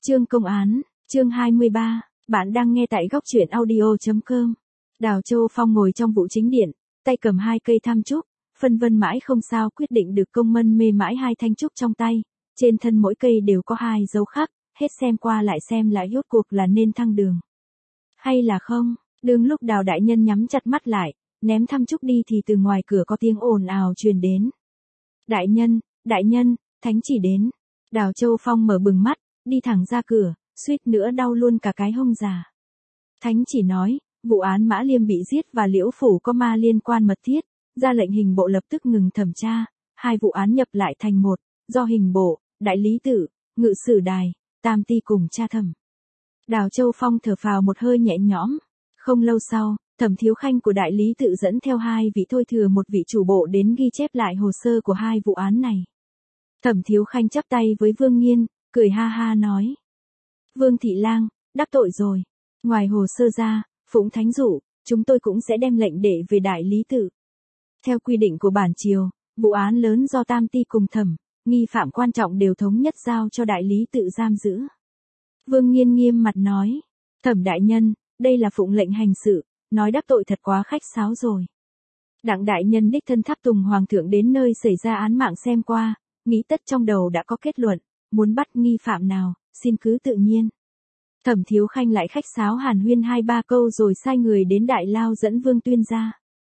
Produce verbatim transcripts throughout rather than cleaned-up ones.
Chương công án, chương hai mươi ba, bạn đang nghe tại góc truyện audio.com. Đào Châu Phong ngồi trong vụ chính điện, tay cầm hai cây tham trúc, phân vân mãi không sao quyết định được, công mân mê mãi hai thanh trúc trong tay, trên thân mỗi cây đều có hai dấu khắc, hết xem qua lại xem lại rốt cuộc là nên thăng đường hay là không. Đương lúc Đào đại nhân nhắm chặt mắt lại, ném tham trúc đi thì từ ngoài cửa có tiếng ồn ào truyền đến. Đại nhân, đại nhân, thánh chỉ đến. Đào Châu Phong mở bừng mắt, đi thẳng ra cửa, suýt nữa đau luôn cả cái hông già. Thánh chỉ nói, vụ án Mã Liêm bị giết và Liễu Phủ có ma liên quan mật thiết, ra lệnh hình bộ lập tức ngừng thẩm tra, hai vụ án nhập lại thành một, do hình bộ, đại lý tự, ngự sử đài, tam ty cùng tra thẩm. Đào Châu Phong thở phào một hơi nhẹ nhõm. Không lâu sau, Thẩm Thiếu Khanh của đại lý tự dẫn theo hai vị thôi thừa một vị chủ bộ đến ghi chép lại hồ sơ của hai vụ án này. Thẩm Thiếu Khanh chắp tay với Vương Nghiên, cười ha ha nói. Vương thị lang, đắc tội rồi. Ngoài hồ sơ ra, Phụng Thánh dụ, chúng tôi cũng sẽ đem lệnh đệ về đại lý tự. Theo quy định của bản triều, vụ án lớn do tam ty cùng thẩm, nghi phạm quan trọng đều thống nhất giao cho đại lý tự giam giữ. Vương Nghiên nghiêm mặt nói. Thẩm đại nhân, đây là phụng lệnh hành sự, nói đắc tội thật quá khách sáo rồi. Đặng đại nhân đích thân tháp tùng hoàng thượng đến nơi xảy ra án mạng xem qua, nghĩ tất trong đầu đã có kết luận, muốn bắt nghi phạm nào, xin cứ tự nhiên. Thẩm Thiếu Khanh lại khách sáo hàn huyên hai ba câu rồi sai người đến đại lao dẫn Vương Tuyên ra.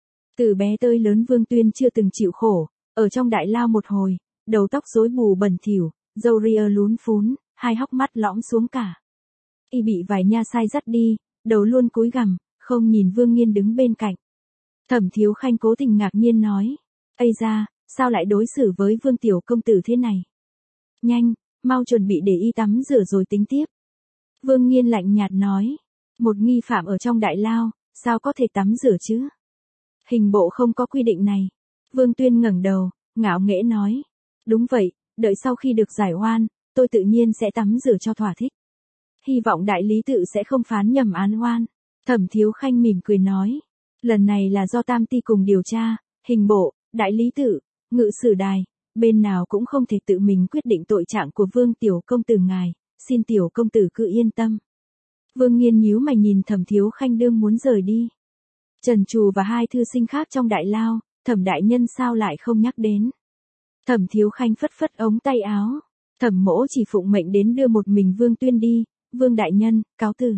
Từ bé tới lớn Vương Tuyên chưa từng chịu khổ, ở trong đại lao một hồi, đầu tóc rối bù bẩn thỉu, râu ria lún phún, hai hốc mắt lõm xuống cả. Y bị vài nha sai dắt đi, đầu luôn cúi gằm, không nhìn Vương Nghiên đứng bên cạnh. Thẩm Thiếu Khanh cố tình ngạc nhiên nói, ây da, sao lại đối xử với Vương tiểu công tử thế này? Nhanh, mau chuẩn bị để y tắm rửa rồi tính tiếp. Vương Nghiên lạnh nhạt nói, một nghi phạm ở trong đại lao, sao có thể tắm rửa chứ? Hình bộ không có quy định này. Vương Tuyên ngẩng đầu, ngạo nghễ nói, đúng vậy, đợi sau khi được giải oan, tôi tự nhiên sẽ tắm rửa cho thỏa thích. Hy vọng đại lý tự sẽ không phán nhầm án oan. Thẩm Thiếu Khanh mỉm cười nói, lần này là do tam ty cùng điều tra, hình bộ, đại lý tự, ngự sử đài, bên nào cũng không thể tự mình quyết định tội trạng của Vương tiểu công tử ngài, xin tiểu công tử cứ yên tâm. Vương Nghiên nhíu mày nhìn Thẩm Thiếu Khanh đương muốn rời đi. Trần Trù và hai thư sinh khác trong đại lao, Thẩm đại nhân sao lại không nhắc đến. Thẩm Thiếu Khanh phất phất ống tay áo, Thẩm mỗ chỉ phụng mệnh đến đưa một mình Vương Tuyên đi, Vương đại nhân, cáo từ.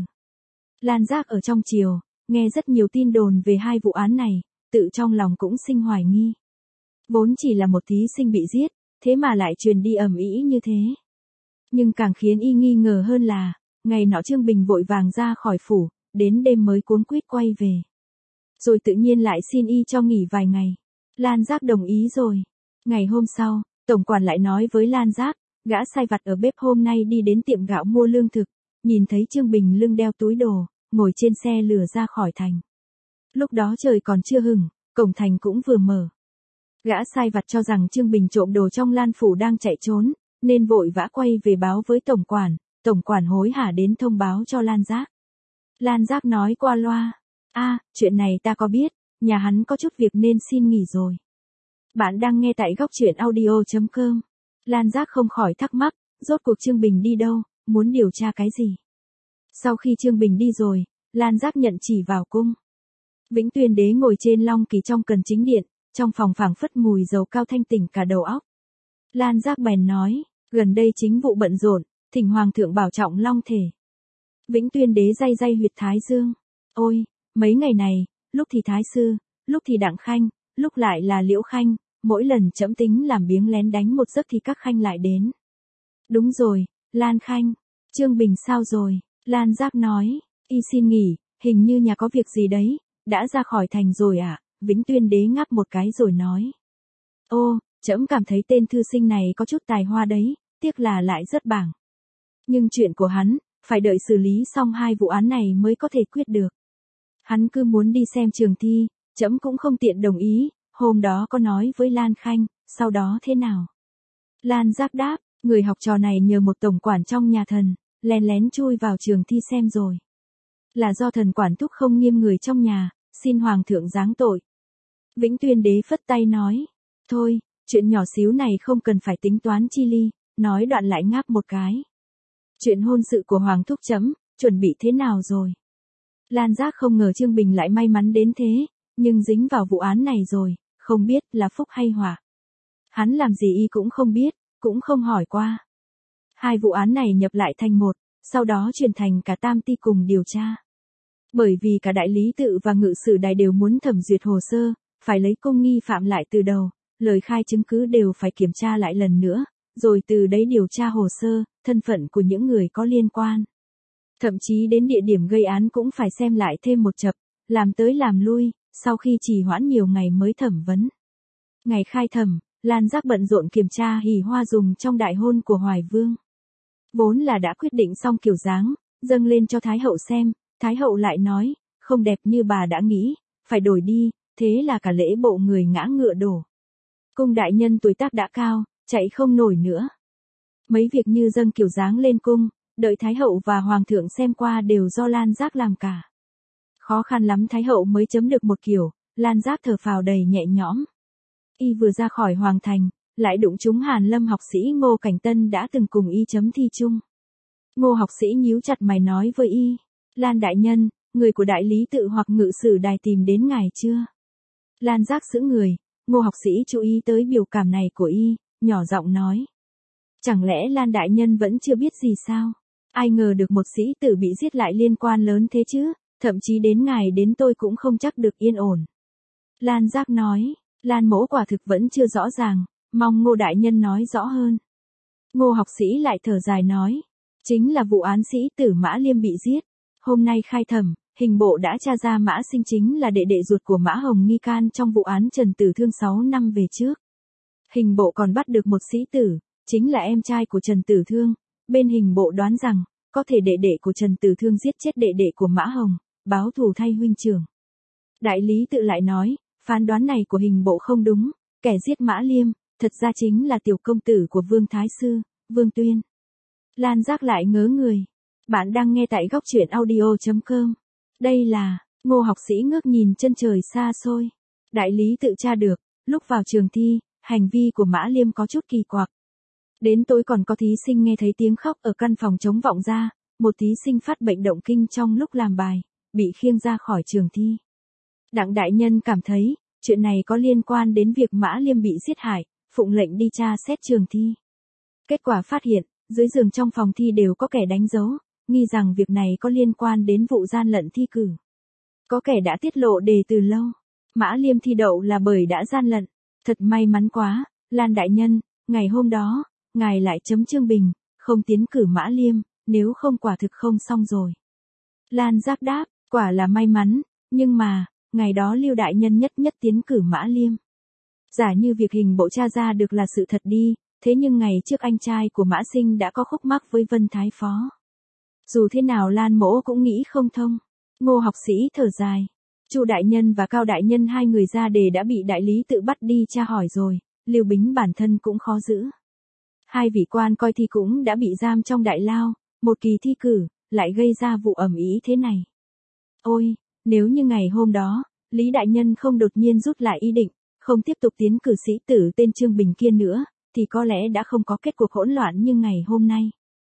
Lan Giác ở trong triều, nghe rất nhiều tin đồn về hai vụ án này, tự trong lòng cũng sinh hoài nghi. Vốn chỉ là một thí sinh bị giết, thế mà lại truyền đi ầm ĩ như thế. Nhưng càng khiến y nghi ngờ hơn là, ngày nọ Trương Bình vội vàng ra khỏi phủ, đến đêm mới cuống quýt quay về. Rồi tự nhiên lại xin y cho nghỉ vài ngày. Lan Giác đồng ý rồi. Ngày hôm sau, tổng quản lại nói với Lan Giác, gã sai vặt ở bếp hôm nay đi đến tiệm gạo mua lương thực, nhìn thấy Trương Bình lưng đeo túi đồ, ngồi trên xe lửa ra khỏi thành. Lúc đó trời còn chưa hửng, cổng thành cũng vừa mở. Gã sai vặt cho rằng Trương Bình trộm đồ trong Lan phủ đang chạy trốn, nên vội vã quay về báo với tổng quản, tổng quản hối hả đến thông báo cho Lan Giác. Lan Giác nói qua loa, a, chuyện này ta có biết, nhà hắn có chút việc nên xin nghỉ rồi. Bạn đang nghe tại góc truyện audio.com. Lan Giác không khỏi thắc mắc, rốt cuộc Trương Bình đi đâu, muốn điều tra cái gì. Sau khi Trương Bình đi rồi, Lan Giác nhận chỉ vào cung. Vĩnh Tuyên đế ngồi trên long kỳ trong cần chính điện, trong phòng phảng phất mùi dầu cao thanh tỉnh cả đầu óc. Lan Giác bèn nói, gần đây chính vụ bận rộn, thỉnh hoàng thượng bảo trọng long thể. Vĩnh Tuyên đế day day huyệt thái dương. Ôi, mấy ngày này, lúc thì Thái Sư, lúc thì Đặng Khanh, lúc lại là Liễu Khanh, mỗi lần trẫm tính làm biếng lén đánh một giấc thì các khanh lại đến. Đúng rồi, Lan Khanh, Trương Bình sao rồi? Lan Giác nói, y xin nghỉ, hình như nhà có việc gì đấy, đã ra khỏi thành rồi à? Vĩnh Tuyên đế ngáp một cái rồi nói. Ô, trẫm cảm thấy tên thư sinh này có chút tài hoa đấy, tiếc là lại rất bảng. Nhưng chuyện của hắn, phải đợi xử lý xong hai vụ án này mới có thể quyết được. Hắn cứ muốn đi xem trường thi, trẫm cũng không tiện đồng ý, hôm đó có nói với Lan Khanh, sau đó thế nào? Lan Giác đáp, người học trò này nhờ một tổng quản trong nhà thần, lén lén chui vào trường thi xem rồi. Là do thần quản thúc không nghiêm người trong nhà, xin hoàng thượng giáng tội. Vĩnh Tuyên đế phất tay nói, thôi, chuyện nhỏ xíu này không cần phải tính toán chi ly, nói đoạn lại ngáp một cái. Chuyện hôn sự của Hoàng thúc chấm, chuẩn bị thế nào rồi? Lan Giác không ngờ Trương Bình lại may mắn đến thế, nhưng dính vào vụ án này rồi, không biết là phúc hay họa. Hắn làm gì y cũng không biết, cũng không hỏi qua. Hai vụ án này nhập lại thành một, sau đó chuyển thành cả tam ty cùng điều tra. Bởi vì cả đại lý tự và ngự sử đài đều muốn thẩm duyệt hồ sơ, phải lấy công nghi phạm lại từ đầu, lời khai chứng cứ đều phải kiểm tra lại lần nữa, rồi từ đấy điều tra hồ sơ, thân phận của những người có liên quan. Thậm chí đến địa điểm gây án cũng phải xem lại thêm một chập, làm tới làm lui, sau khi trì hoãn nhiều ngày mới thẩm vấn. Ngày khai thẩm, Lan Giác bận rộn kiểm tra hỉ hoa dùng trong đại hôn của Hoài Vương. Vốn là đã quyết định xong kiểu dáng, dâng lên cho Thái hậu xem, Thái hậu lại nói, không đẹp như bà đã nghĩ, phải đổi đi, thế là cả lễ bộ người ngã ngựa đổ. Cung đại nhân tuổi tác đã cao, chạy không nổi nữa. Mấy việc như dâng kiểu dáng lên cung, đợi Thái hậu và Hoàng thượng xem qua đều do Lan Giác làm cả. Khó khăn lắm Thái hậu mới chấm được một kiểu, Lan Giác thở phào đầy nhẹ nhõm. Y vừa ra khỏi Hoàng thành, lại đụng trúng Hàn Lâm học sĩ Ngô Cảnh Tân đã từng cùng y chấm thi chung. Ngô học sĩ nhíu chặt mày nói với y, Lan đại nhân, người của đại lý tự hoặc ngự sử đài tìm đến ngài chưa? Lan Giác sững người, Ngô học sĩ chú ý tới biểu cảm này của y, nhỏ giọng nói. Chẳng lẽ Lan đại nhân vẫn chưa biết gì sao? Ai ngờ được một sĩ tử bị giết lại liên quan lớn thế chứ, thậm chí đến ngài đến tôi cũng không chắc được yên ổn. Lan Giác nói, Lan mỗ quả thực vẫn chưa rõ ràng, mong Ngô đại nhân nói rõ hơn. Ngô học sĩ lại thở dài nói, chính là vụ án sĩ tử Mã Liêm bị giết. Hôm nay khai thẩm, hình bộ đã tra ra Mã Sinh chính là đệ đệ ruột của Mã Hồng nghi can trong vụ án Trần Tử Thương sáu năm về trước. Hình bộ còn bắt được một sĩ tử, chính là em trai của Trần Tử Thương. Bên hình bộ đoán rằng, có thể đệ đệ của Trần Tử Thương giết chết đệ đệ của Mã Hồng, báo thù thay huynh trưởng. Đại lý tự lại nói, phán đoán này của hình bộ không đúng, kẻ giết Mã Liêm, thật ra chính là tiểu công tử của Vương Thái Sư, Vương Tuyên. Lan Giác lại ngớ người. Bạn đang nghe tại góc truyện audio chấm com. Đây là, Ngô học sĩ ngước nhìn chân trời xa xôi. Đại lý tự tra được, lúc vào trường thi, hành vi của Mã Liêm có chút kỳ quặc. Đến tối còn có thí sinh nghe thấy tiếng khóc ở căn phòng trống vọng ra, một thí sinh phát bệnh động kinh trong lúc làm bài, bị khiêng ra khỏi trường thi. Đặng đại nhân cảm thấy, chuyện này có liên quan đến việc Mã Liêm bị giết hại, phụng lệnh đi tra xét trường thi. Kết quả phát hiện, dưới giường trong phòng thi đều có kẻ đánh dấu, nghi rằng việc này có liên quan đến vụ gian lận thi cử. Có kẻ đã tiết lộ đề từ lâu, Mã Liêm thi đậu là bởi đã gian lận. Thật may mắn quá, Lan đại nhân, ngày hôm đó, ngài lại chấm Trương Bình, không tiến cử Mã Liêm, nếu không quả thực không xong rồi. Lan Giác đáp, quả là may mắn, nhưng mà, ngày đó Lưu đại nhân nhất nhất tiến cử Mã Liêm. Giả như việc hình bộ tra ra được là sự thật đi, thế nhưng ngày trước anh trai của Mã Sinh đã có khúc mắc với Vân Thái Phó. Dù thế nào Lan mỗ cũng nghĩ không thông. Ngô học sĩ thở dài. Chu đại nhân và Cao đại nhân hai người ra đề đã bị đại lý tự bắt đi tra hỏi rồi, Lưu Bính bản thân cũng khó giữ. Hai vị quan coi thi cũng đã bị giam trong đại lao, một kỳ thi cử, lại gây ra vụ ầm ĩ thế này. Ôi, nếu như ngày hôm đó, Lý đại nhân không đột nhiên rút lại ý định, không tiếp tục tiến cử sĩ tử tên Trương Bình kia nữa, thì có lẽ đã không có kết cuộc hỗn loạn như ngày hôm nay.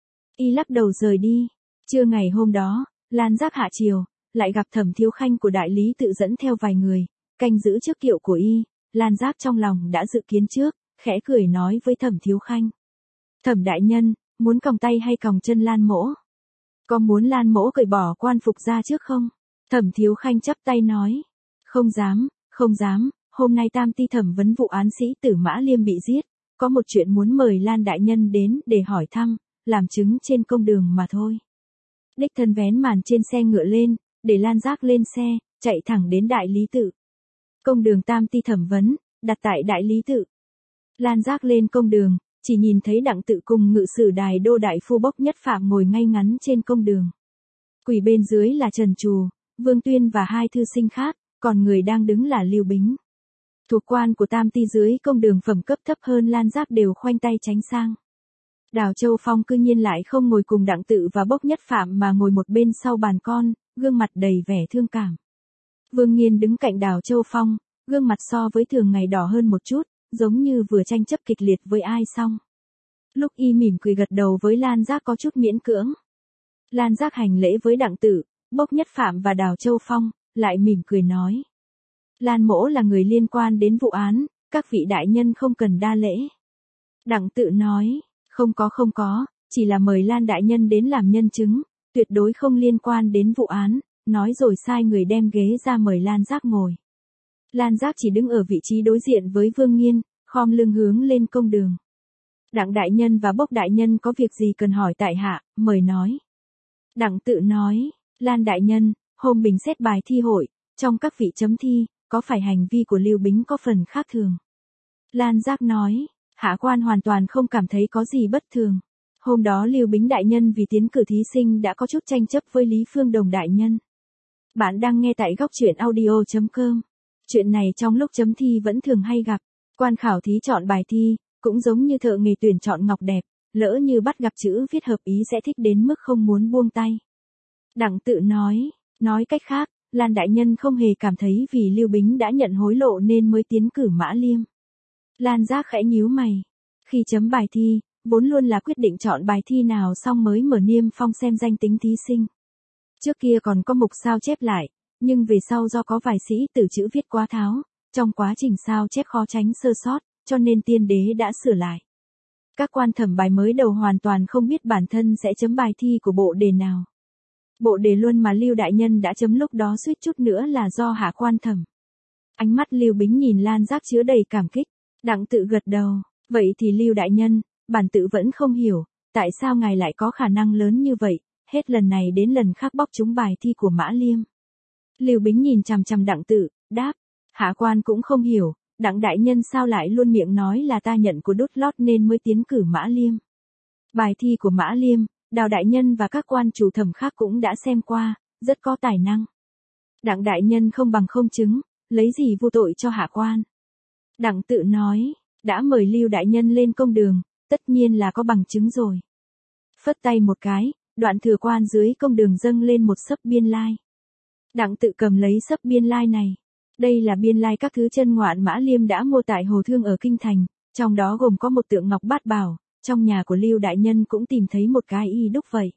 Y lắc đầu rời đi. Trưa ngày hôm đó, Lan Giác hạ chiều, lại gặp Thẩm Thiếu Khanh của đại lý tự dẫn theo vài người, canh giữ trước kiệu của y. Lan Giác trong lòng đã dự kiến trước, khẽ cười nói với Thẩm Thiếu Khanh. Thẩm đại nhân, muốn còng tay hay còng chân Lan mỗ? Có muốn Lan mỗ cởi bỏ quan phục ra trước không? Thẩm Thiếu Khanh chắp tay nói. Không dám, không dám, hôm nay tam ty thẩm vấn vụ án sĩ tử Mã Liêm bị giết, có một chuyện muốn mời Lan đại nhân đến để hỏi thăm, làm chứng trên công đường mà thôi. Đích thân vén màn trên xe ngựa lên, để Lan Giác lên xe, chạy thẳng đến đại lý tự. Công đường tam ty thẩm vấn, đặt tại đại lý tự. Lan Giác lên công đường, chỉ nhìn thấy Đặng Tự cùng ngự sử đài đô đại phu Bốc Nhất Phạm ngồi ngay ngắn trên công đường. Quỳ bên dưới là Trần Trù, Vương Tuyên và hai thư sinh khác, còn người đang đứng là Lưu Bính. Thuộc quan của tam ty dưới công đường phẩm cấp thấp hơn Lan Giác đều khoanh tay tránh sang. Đào Châu Phong cư nhiên lại không ngồi cùng Đặng Tự và Bốc Nhất Phạm mà ngồi một bên sau bàn con, gương mặt đầy vẻ thương cảm. Vương Nghiên đứng cạnh Đào Châu Phong, gương mặt so với thường ngày đỏ hơn một chút, giống như vừa tranh chấp kịch liệt với ai xong. Lúc y mỉm cười gật đầu với Lan Giác có chút miễn cưỡng. Lan Giác hành lễ với Đặng Tự, Bốc Nhất Phạm và Đào Châu Phong, lại mỉm cười nói. Lan mỗ là người liên quan đến vụ án, các vị đại nhân không cần đa lễ. Đặng Tự nói, không có không có, chỉ là mời Lan đại nhân đến làm nhân chứng, tuyệt đối không liên quan đến vụ án, nói rồi sai người đem ghế ra mời Lan Giác ngồi. Lan Giác chỉ đứng ở vị trí đối diện với Vương Nghiên, khom lưng hướng lên công đường. Đặng đại nhân và Bốc đại nhân có việc gì cần hỏi tại hạ, mời nói. Đặng Tự nói, Lan đại nhân, hôm bình xét bài thi hội, trong các vị chấm thi, có phải hành vi của Lưu Bính có phần khác thường? Lan Giác nói, hạ quan hoàn toàn không cảm thấy có gì bất thường. Hôm đó Lưu Bính đại nhân vì tiến cử thí sinh đã có chút tranh chấp với Lý Phương Đồng đại nhân. Bạn đang nghe tại góc truyện audio chấm com. Chuyện này trong lúc chấm thi vẫn thường hay gặp. Quan khảo thí chọn bài thi, cũng giống như thợ nghề tuyển chọn ngọc đẹp, lỡ như bắt gặp chữ viết hợp ý sẽ thích đến mức không muốn buông tay. Đặng Tự nói, nói cách khác, Lan đại nhân không hề cảm thấy vì Lưu Bính đã nhận hối lộ nên mới tiến cử Mã Liêm. Lan Giác khẽ nhíu mày. Khi chấm bài thi, vốn luôn là quyết định chọn bài thi nào xong mới mở niêm phong xem danh tính thí sinh. Trước kia còn có mục sao chép lại, nhưng về sau do có vài sĩ tử chữ viết quá tháo, trong quá trình sao chép khó tránh sơ sót, cho nên tiên đế đã sửa lại. Các quan thẩm bài mới đầu hoàn toàn không biết bản thân sẽ chấm bài thi của bộ đề nào. Bộ đề luôn mà Lưu đại nhân đã chấm lúc đó suýt chút nữa là do hạ quan thẩm. Ánh mắt Lưu Bính nhìn Lan Giác chứa đầy cảm kích. Đặng Tự gật đầu, vậy thì Lưu đại nhân, bản tự vẫn không hiểu, tại sao ngài lại có khả năng lớn như vậy, hết lần này đến lần khác bóc trúng bài thi của Mã Liêm. Lưu Bính nhìn chằm chằm Đặng Tự, đáp, hạ quan cũng không hiểu, Đặng đại nhân sao lại luôn miệng nói là ta nhận của đút lót nên mới tiến cử Mã Liêm. Bài thi của Mã Liêm, Đào đại nhân và các quan chủ thẩm khác cũng đã xem qua, rất có tài năng. Đặng đại nhân không bằng không chứng, lấy gì vô tội cho hạ quan. Đặng Tự nói, đã mời Lưu đại nhân lên công đường, tất nhiên là có bằng chứng rồi. Phất tay một cái, đoạn thừa quan dưới công đường dâng lên một xấp biên lai. Đặng Tự cầm lấy xấp biên lai này. Đây là biên lai các thứ chân ngoạn Mã Liêm đã mua tại Hồ Thương ở Kinh Thành, trong đó gồm có một tượng ngọc bát bảo, trong nhà của Lưu đại nhân cũng tìm thấy một cái y đúc vậy.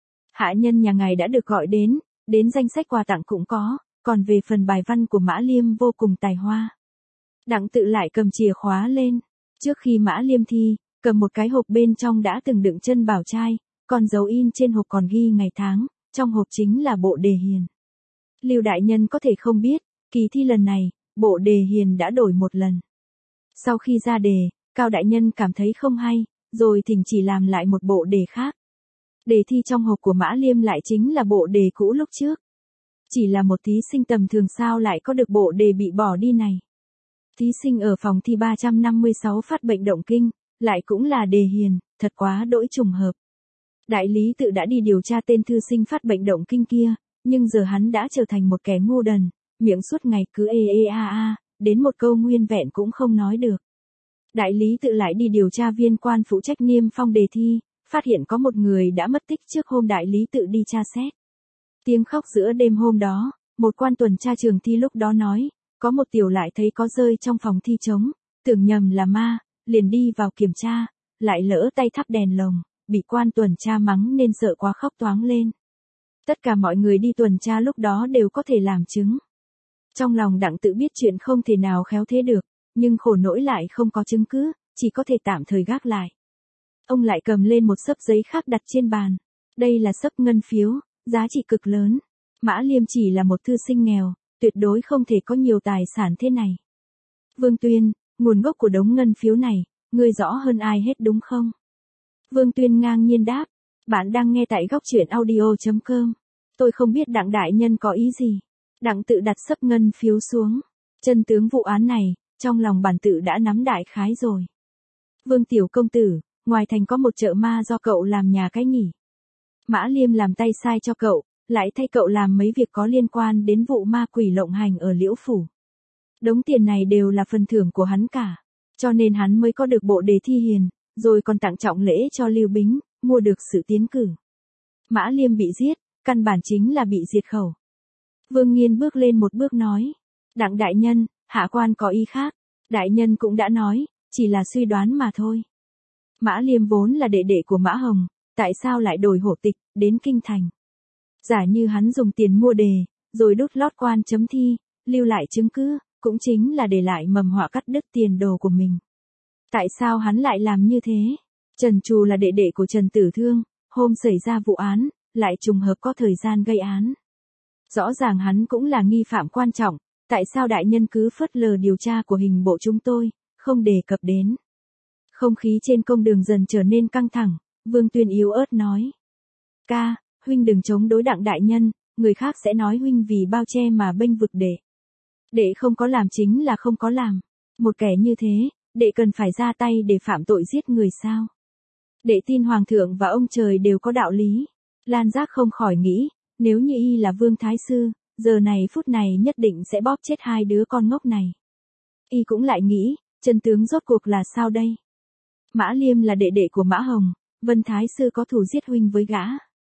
Hạ nhân nhà ngài đã được gọi đến, đến danh sách quà tặng cũng có, còn về phần bài văn của Mã Liêm vô cùng tài hoa. Đặng Tự lại cầm chìa khóa lên, trước khi Mã Liêm thi, cầm một cái hộp bên trong đã từng đựng chân bảo trai, còn dấu in trên hộp còn ghi ngày tháng, trong hộp chính là bộ đề hiền. Lưu đại nhân có thể không biết, kỳ thi lần này, bộ đề hiền đã đổi một lần. Sau khi ra đề, Cao đại nhân cảm thấy không hay, rồi thỉnh chỉ làm lại một bộ đề khác. Đề thi trong hộp của Mã Liêm lại chính là bộ đề cũ lúc trước. Chỉ là một thí sinh tầm thường sao lại có được bộ đề bị bỏ đi này. Thí sinh ở phòng thi ba trăm năm mươi sáu phát bệnh động kinh, lại cũng là đề hiền, thật quá đỗi trùng hợp. Đại lý tự đã đi điều tra tên thư sinh phát bệnh động kinh kia, nhưng giờ hắn đã trở thành một kẻ ngu đần, miệng suốt ngày cứ ê ê a a, đến một câu nguyên vẹn cũng không nói được. Đại lý tự lại đi điều tra viên quan phụ trách niêm phong đề thi, phát hiện có một người đã mất tích trước hôm đại lý tự đi tra xét. Tiếng khóc giữa đêm hôm đó, một quan tuần tra trường thi lúc đó nói, có một tiểu lại thấy có rơi trong phòng thi trống, tưởng nhầm là ma, liền đi vào kiểm tra, lại lỡ tay thắp đèn lồng, bị quan tuần tra mắng nên sợ quá khóc toáng lên. Tất cả mọi người đi tuần tra lúc đó đều có thể làm chứng. Trong lòng Đặng Tự biết chuyện không thể nào khéo thế được, nhưng khổ nỗi lại không có chứng cứ, chỉ có thể tạm thời gác lại. Ông lại cầm lên một xấp giấy khác đặt trên bàn. Đây là xấp ngân phiếu, giá trị cực lớn. Mã Liêm chỉ là một thư sinh nghèo, tuyệt đối không thể có nhiều tài sản thế này. Vương Tuyên, nguồn gốc của đống ngân phiếu này, ngươi rõ hơn ai hết đúng không? Vương Tuyên ngang nhiên đáp, bạn đang nghe tại góc truyện audio chấm com. Tôi không biết Đặng đại nhân có ý gì. Đặng Tự đặt xấp ngân phiếu xuống. Chân tướng vụ án này, trong lòng bản tự đã nắm đại khái rồi. Vương tiểu công tử, ngoài thành có một chợ ma do cậu làm nhà cái nghỉ. Mã Liêm làm tay sai cho cậu, lại thay cậu làm mấy việc có liên quan đến vụ ma quỷ lộng hành ở Liễu Phủ. Đống tiền này đều là phần thưởng của hắn cả, cho nên hắn mới có được bộ đề thi hiền, rồi còn tặng trọng lễ cho Lưu Bính, mua được sự tiến cử. Mã Liêm bị giết, căn bản chính là bị diệt khẩu. Vương Nghiên bước lên một bước nói, Đặng đại nhân, hạ quan có ý khác, đại nhân cũng đã nói, chỉ là suy đoán mà thôi. Mã Liêm vốn là đệ đệ của Mã Hồng, tại sao lại đổi hộ tịch, đến kinh thành? Giả như hắn dùng tiền mua đề, rồi đút lót quan chấm thi, lưu lại chứng cứ, cũng chính là để lại mầm họa cắt đứt tiền đồ của mình. Tại sao hắn lại làm như thế? Trần Trù là đệ đệ của Trần Tử Thương, hôm xảy ra vụ án, lại trùng hợp có thời gian gây án. Rõ ràng hắn cũng là nghi phạm quan trọng, tại sao đại nhân cứ phớt lờ điều tra của hình bộ chúng tôi, không đề cập đến? Không khí trên công đường dần trở nên căng thẳng, Vương Tuyên yếu ớt nói. Ca, huynh đừng chống đối Đặng đại nhân, người khác sẽ nói huynh vì bao che mà bênh vực đệ. Đệ không có làm chính là không có làm. Một kẻ như thế, đệ cần phải ra tay để phạm tội giết người sao? Đệ tin Hoàng thượng và ông trời đều có đạo lý. Lan Giác không khỏi nghĩ, nếu như y là Vương Thái Sư, giờ này phút này nhất định sẽ bóp chết hai đứa con ngốc này. Y cũng lại nghĩ, chân tướng rốt cuộc là sao đây? Mã Liêm là đệ đệ của Mã Hồng, Vân Thái Sư có thù giết huynh với gã.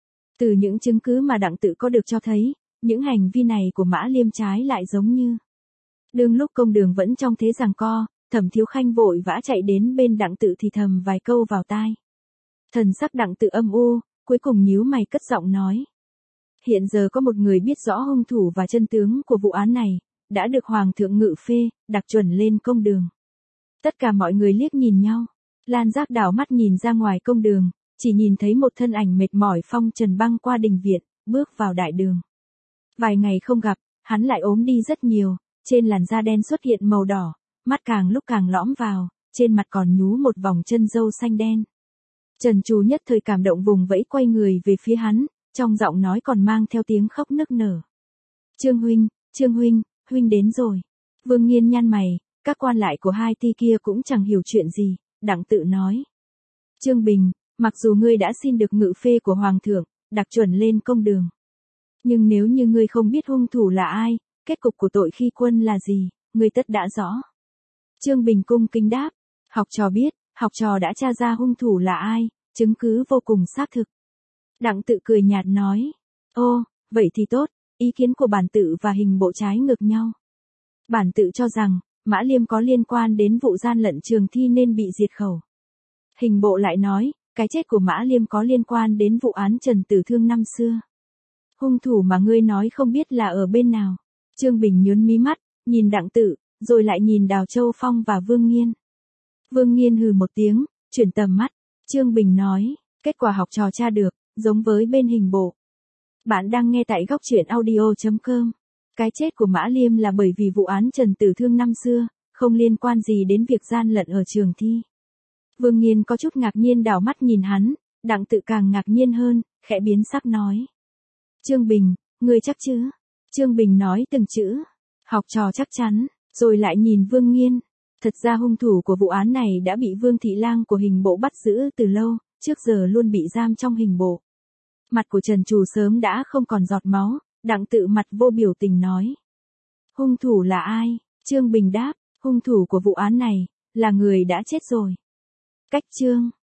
Từ những chứng cứ mà Đặng Tự có được cho thấy, những hành vi này của Mã Liêm trái lại giống như. Đương lúc công đường vẫn trong thế giằng co, Thẩm Thiếu Khanh vội vã chạy đến bên Đặng Tự thì thầm vài câu vào tai. Thần sắc Đặng Tự âm u, cuối cùng nhíu mày cất giọng nói. Hiện giờ có một người biết rõ hung thủ và chân tướng của vụ án này, đã được Hoàng thượng ngự phê, đặc chuẩn lên công đường. Tất cả mọi người liếc nhìn nhau, Lan Giác đảo mắt nhìn ra ngoài công đường, chỉ nhìn thấy một thân ảnh mệt mỏi phong trần băng qua đình viện, bước vào đại đường. Vài ngày không gặp, hắn lại ốm đi rất nhiều, trên làn da đen xuất hiện màu đỏ, mắt càng lúc càng lõm vào, trên mặt còn nhú một vòng chân râu xanh đen. Trần Trù nhất thời cảm động vùng vẫy quay người về phía hắn, trong giọng nói còn mang theo tiếng khóc nức nở. Trương huynh, Trương huynh, huynh đến rồi. Vương Nghiên nhăn mày, các quan lại của hai ty kia cũng chẳng hiểu chuyện gì, Đặng Tự nói. Trương Bình, mặc dù ngươi đã xin được ngự phê của Hoàng thượng, đặc chuẩn lên công đường. Nhưng nếu như ngươi không biết hung thủ là ai, kết cục của tội khi quân là gì, ngươi tất đã rõ. Trương Bình cung kính đáp, học trò biết, học trò đã tra ra hung thủ là ai, chứng cứ vô cùng xác thực. Đặng Tự cười nhạt nói, ô, vậy thì tốt, ý kiến của bản tự và hình bộ trái ngược nhau. Bản tự cho rằng, Mã Liêm có liên quan đến vụ gian lận trường thi nên bị diệt khẩu. Hình bộ lại nói, cái chết của Mã Liêm có liên quan đến vụ án Trần Tử Thương năm xưa. Hung thủ mà ngươi nói không biết là ở bên nào. Trương Bình nhướng mí mắt, nhìn Đặng Tự, rồi lại nhìn Đào Châu Phong và Vương Nghiên. Vương Nghiên hừ một tiếng, chuyển tầm mắt. Trương Bình nói, kết quả học trò tra được, giống với bên hình bộ. Bạn đang nghe tại góc truyện audio chấm com. Cái chết của Mã Liêm là bởi vì vụ án Trần Tử Thương năm xưa, không liên quan gì đến việc gian lận ở trường thi. Vương Nghiên có chút ngạc nhiên đảo mắt nhìn hắn, Đặng Tự càng ngạc nhiên hơn, khẽ biến sắc nói. Trương Bình, ngươi chắc chứ? Trương Bình nói từng chữ, học trò chắc chắn, rồi lại nhìn Vương Nghiên. Thật ra hung thủ của vụ án này đã bị Vương Thị Lang của hình bộ bắt giữ từ lâu, trước giờ luôn bị giam trong hình bộ. Mặt của Trần Trù sớm đã không còn giọt máu, Đặng Tự mặt vô biểu tình nói. Hung thủ là ai? Trương Bình đáp, hung thủ của vụ án này, là người đã chết rồi. Cách chương.